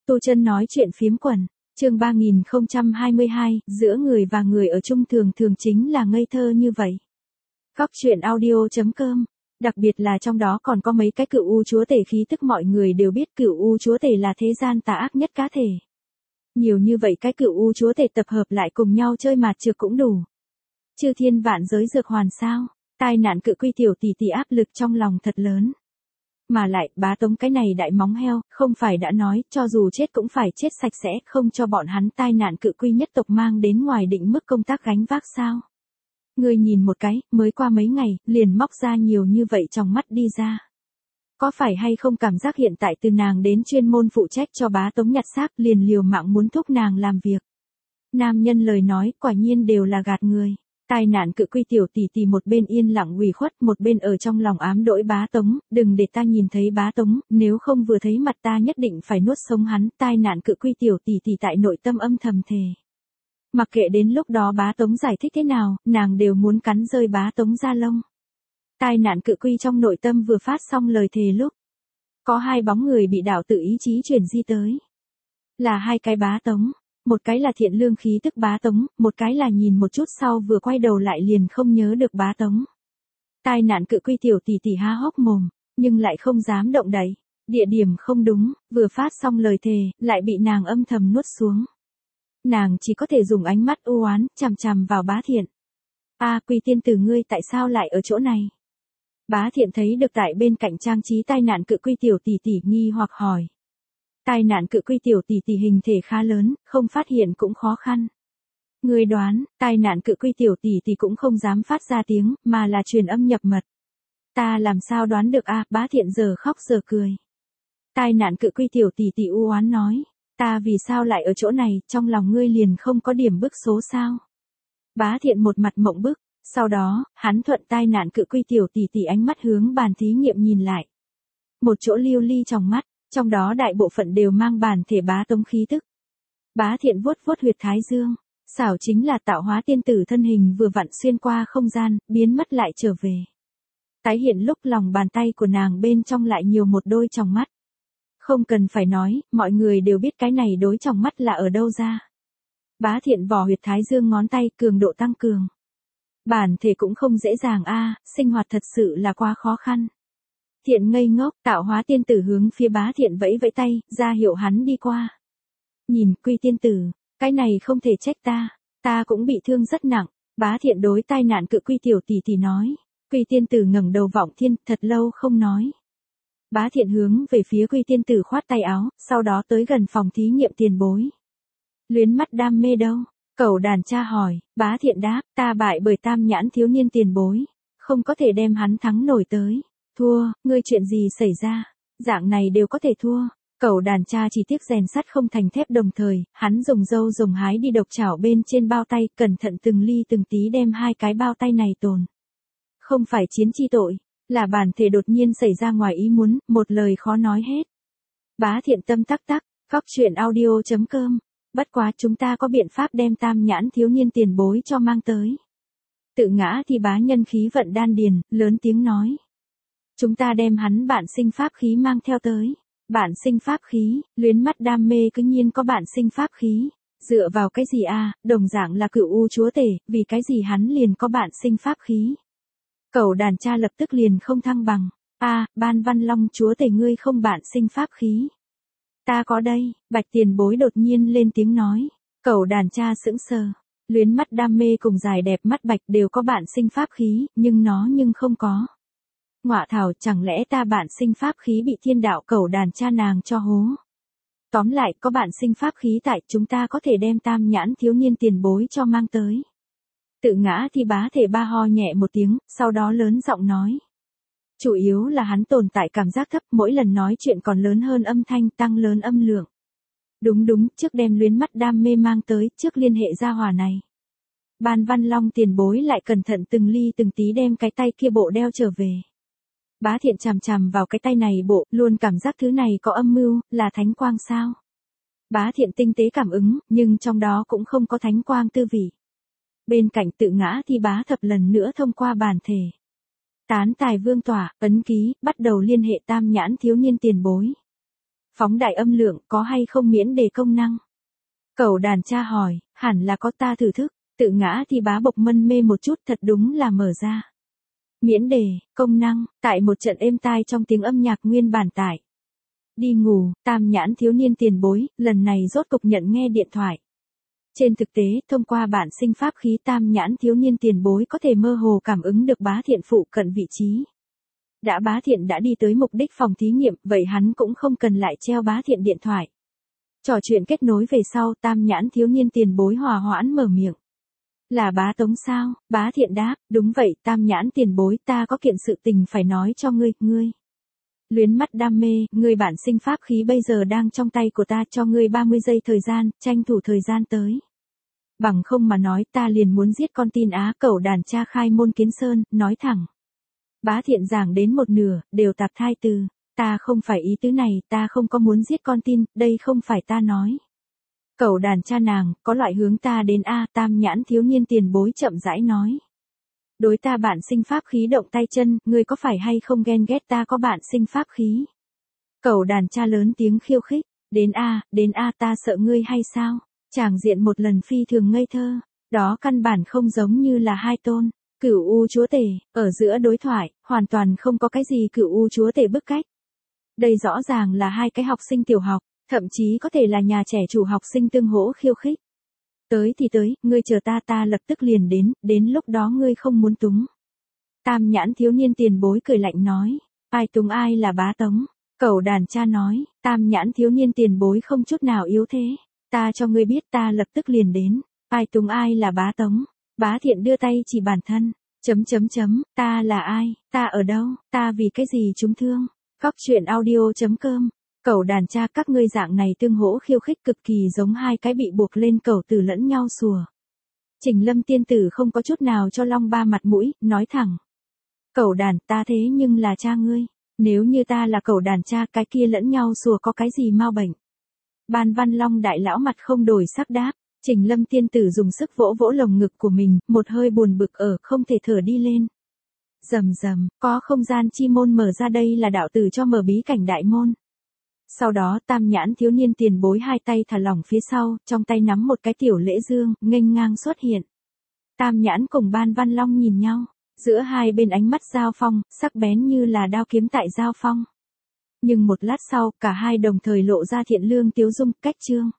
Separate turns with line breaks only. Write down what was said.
Tu Chân nói chuyện phiếm quần, chương 3022, giữa người và người ở chung thường thường chính là ngây thơ như vậy. Góc truyện audio.com, đặc biệt là trong đó còn có mấy cái cựu u chúa tể khí tức mọi người đều biết cựu u chúa tể là thế gian tà ác nhất cá thể. Nhiều như vậy cái cựu u chúa tể tập hợp lại cùng nhau chơi mạt trược cũng đủ. Chư thiên vạn giới dược hoàn sao, tai nạn cự quy tiểu tỷ tỷ áp lực trong lòng thật lớn. Mà lại, Bá Tống cái này đại móng heo, không phải đã nói, cho dù chết cũng phải chết sạch sẽ, không cho bọn hắn tai nạn cự quy nhất tộc mang đến ngoài định mức công tác gánh vác sao. Người nhìn một cái, mới qua mấy ngày, liền móc ra nhiều như vậy trong mắt đi ra. Có phải hay không cảm giác hiện tại từ nàng đến chuyên môn phụ trách cho Bá Tống nhặt xác liền liều mạng muốn thúc nàng làm việc. Nam nhân lời nói, quả nhiên đều là gạt người. Tai nạn cự quy tiểu tỷ tỷ một bên yên lặng ủy khuất, một bên ở trong lòng ám đỗi Bá Tống, đừng để ta nhìn thấy Bá Tống, nếu không vừa thấy mặt ta nhất định phải nuốt sống hắn. Tai nạn cự quy tiểu tỷ tỷ tại nội tâm âm thầm thề. Mặc kệ đến lúc đó Bá Tống giải thích thế nào, nàng đều muốn cắn rơi Bá Tống da lông. Tai nạn cự quy trong nội tâm vừa phát xong lời thề lúc, có hai bóng người bị đạo tự ý chí chuyển di tới. Là hai cái Bá Tống. Một cái là thiện lương khí tức Bá Tống, một cái là nhìn một chút sau vừa quay đầu lại liền không nhớ được Bá Tống. Tai nạn cự quy tiểu tỷ tỷ há hốc mồm, nhưng lại không dám động đậy. Địa điểm không đúng, vừa phát xong lời thề, lại bị nàng âm thầm nuốt xuống. Nàng chỉ có thể dùng ánh mắt u oán chằm chằm vào Bá Thiện. Quy tiên tử ngươi tại sao lại ở chỗ này? Bá Thiện thấy được tại bên cạnh trang trí tai nạn cự quy tiểu tỷ tỷ nghi hoặc hỏi. Tai nạn cự quy tiểu tỷ tỷ hình thể khá lớn, không phát hiện cũng khó khăn. Người đoán, tai nạn cự quy tiểu tỷ tỷ cũng không dám phát ra tiếng, mà là truyền âm nhập mật. Ta làm sao đoán được Bá Thiện giờ khóc giờ cười. Tai nạn cự quy tiểu tỷ tỷ u oán nói, ta vì sao lại ở chỗ này, trong lòng ngươi liền không có điểm bức số sao? Bá Thiện một mặt mộng bức, sau đó, hắn thuận tai nạn cự quy tiểu tỷ tỷ ánh mắt hướng bàn thí nghiệm nhìn lại. Một chỗ lưu ly trong mắt. Trong đó đại bộ phận đều mang bản thể Bá Tống khí tức. Bá Thiện vuốt vuốt huyệt thái dương, xảo chính là tạo hóa tiên tử thân hình vừa vặn xuyên qua không gian, biến mất lại trở về. Tái hiện lúc lòng bàn tay của nàng bên trong lại nhiều một đôi tròng mắt. Không cần phải nói, mọi người đều biết cái này đối tròng mắt là ở đâu ra. Bá Thiện vò huyệt thái dương ngón tay cường độ tăng cường. Bản thể cũng không dễ dàng sinh hoạt thật sự là quá khó khăn. Thiện ngây ngốc, tạo hóa tiên tử hướng phía Bá Thiện vẫy vẫy tay, ra hiệu hắn đi qua. Nhìn, quy tiên tử, cái này không thể trách ta cũng bị thương rất nặng. Bá Thiện đối tai nạn cự quy tiểu tỷ tỷ nói. Quy tiên tử ngẩng đầu vọng thiên, thật lâu không nói. Bá Thiện hướng về phía quy tiên tử khoát tay áo, sau đó tới gần phòng thí nghiệm tiền bối. Luyến mắt đam mê đâu? Cẩu đàn cha hỏi. Bá Thiện đáp, ta bại bởi tam nhãn thiếu niên tiền bối, không có thể đem hắn thắng nổi tới. Thua, ngươi chuyện gì xảy ra? Dạng này đều có thể thua. Cẩu đàn cha chỉ tiếc rèn sắt không thành thép đồng thời, hắn dùng dâu dùng hái đi độc chảo bên trên bao tay, cẩn thận từng ly từng tí đem hai cái bao tay này tồn. Không phải chiến chi tội, là bản thể đột nhiên xảy ra ngoài ý muốn, một lời khó nói hết. Bá Thiện tâm tắc tắc, góc truyện audio.com, bất quá chúng ta có biện pháp đem tam nhãn thiếu niên tiền bối cho mang tới. Tự ngã thì bá nhân khí vận đan điền, lớn tiếng nói. Chúng ta đem hắn bản sinh pháp khí mang theo tới. Bản sinh pháp khí, luyến mắt đam mê cứ nhiên có bản sinh pháp khí. Dựa vào cái gì đồng dạng là cựu u chúa tể, vì cái gì hắn liền có bản sinh pháp khí. Cẩu đàn cha lập tức liền không thăng bằng. Ban Văn Long chúa tể ngươi không bản sinh pháp khí. Ta có đây, Bạch tiền bối đột nhiên lên tiếng nói. Cẩu đàn cha sững sờ. Luyến mắt đam mê cùng dài đẹp mắt Bạch đều có bản sinh pháp khí, nhưng nó không có. Ngọa thảo, chẳng lẽ ta bản sinh pháp khí bị thiên đạo cẩu đàn cha nàng cho hố. Tóm lại, có bản sinh pháp khí tại, chúng ta có thể đem tam nhãn thiếu niên tiền bối cho mang tới. Tự ngã thì bá thể ba ho nhẹ một tiếng, sau đó lớn giọng nói. Chủ yếu là hắn tồn tại cảm giác thấp, mỗi lần nói chuyện còn lớn hơn âm thanh, tăng lớn âm lượng. Đúng, trước đem luyến mắt đam mê mang tới, trước liên hệ gia hỏa này. Ban Văn Long tiền bối lại cẩn thận từng ly từng tí đem cái tay kia bộ đeo trở về. Bá Thiện chằm chằm vào cái tay này bộ, luôn cảm giác thứ này có âm mưu, là thánh quang sao? Bá Thiện tinh tế cảm ứng, nhưng trong đó cũng không có thánh quang tư vị. Bên cạnh tự ngã thì bá thập lần nữa thông qua bản thể. Tán tài vương tỏa, ấn ký, bắt đầu liên hệ tam nhãn thiếu niên tiền bối. Phóng đại âm lượng có hay không miễn đề công năng? Cẩu đàn cha hỏi, hẳn là có ta thử thức, tự ngã thì bá bộc mân mê một chút thật đúng là mở ra. Miễn đề, công năng, tại một trận êm tai trong tiếng âm nhạc nguyên bản tải. Đi ngủ, Tam Nhãn thiếu niên tiền bối, lần này rốt cục nhận nghe điện thoại. Trên thực tế, thông qua bản sinh pháp khí Tam Nhãn thiếu niên tiền bối có thể mơ hồ cảm ứng được Bá Thiện phụ cận vị trí. Đã Bá Thiện đã đi tới mục đích phòng thí nghiệm, vậy hắn cũng không cần lại treo Bá Thiện điện thoại. Trò chuyện kết nối về sau, Tam Nhãn thiếu niên tiền bối hòa hoãn mở miệng. Là Bá Tống sao? Bá Thiện đáp, đúng vậy, Tam Nhãn tiền bối, ta có kiện sự tình phải nói cho ngươi. Luyến mắt đam mê, ngươi bản sinh pháp khí bây giờ đang trong tay của ta, cho ngươi 30 giây thời gian, tranh thủ thời gian tới. Bằng không mà nói ta liền muốn giết con tin á. Cẩu đàn cha khai môn kiến sơn, nói thẳng. Bá Thiện giảng đến một nửa, đều tạp thai từ. Ta không phải ý tứ này, ta không có muốn giết con tin, đây không phải ta nói. Cẩu đàn cha nàng, có loại hướng ta đến a. Tam Nhãn thiếu niên tiền bối chậm rãi nói. Đối ta bản sinh pháp khí động tay chân, ngươi có phải hay không ghen ghét ta có bản sinh pháp khí? Cẩu đàn cha lớn tiếng khiêu khích, đến a, ta sợ ngươi hay sao? Tràng diện một lần phi thường ngây thơ, đó căn bản không giống như là hai tôn, Cửu U chúa tể, ở giữa đối thoại, hoàn toàn không có cái gì Cửu U chúa tể bức cách. Đây rõ ràng là hai cái học sinh tiểu học, thậm chí có thể là nhà trẻ chủ học sinh tương hỗ khiêu khích. Tới thì tới, ngươi chờ ta lập tức liền đến lúc đó ngươi không muốn túng. Tam Nhãn thiếu niên tiền bối cười lạnh nói, ai túng ai là Bá Tống. Cẩu đàn cha nói, Tam Nhãn thiếu niên tiền bối không chút nào yếu thế. Ta cho ngươi biết ta lập tức liền đến, ai túng ai là Bá Tống. Bá Thiện đưa tay chỉ bản thân, ta là ai, ta ở đâu, ta vì cái gì trúng thương. Cóc truyện audio.com. Cẩu đàn cha các ngươi dạng này tương hỗ khiêu khích cực kỳ giống hai cái bị buộc lên cẩu tử lẫn nhau sùa. Trình Lâm tiên tử không có chút nào cho Long Ba mặt mũi, nói thẳng. Cẩu đàn, ta thế nhưng là cha ngươi, nếu như ta là cẩu đàn cha cái kia lẫn nhau sùa có cái gì mau bệnh. Ban Văn Long đại lão mặt không đổi sắc đáp, Trình Lâm tiên tử dùng sức vỗ vỗ lồng ngực của mình, một hơi buồn bực ở không thể thở đi lên. Rầm rầm, có không gian chi môn mở ra, đây là đạo tử cho mở bí cảnh đại môn. Sau đó Tam Nhãn thiếu niên tiền bối hai tay thả lỏng phía sau, trong tay nắm một cái tiểu lễ dương, nghênh ngang xuất hiện. Tam Nhãn cùng Ban Văn Long nhìn nhau, giữa hai bên ánh mắt giao phong, sắc bén như là đao kiếm tại giao phong. Nhưng một lát sau, cả hai đồng thời lộ ra thiện lương tiếu dung, cách trương.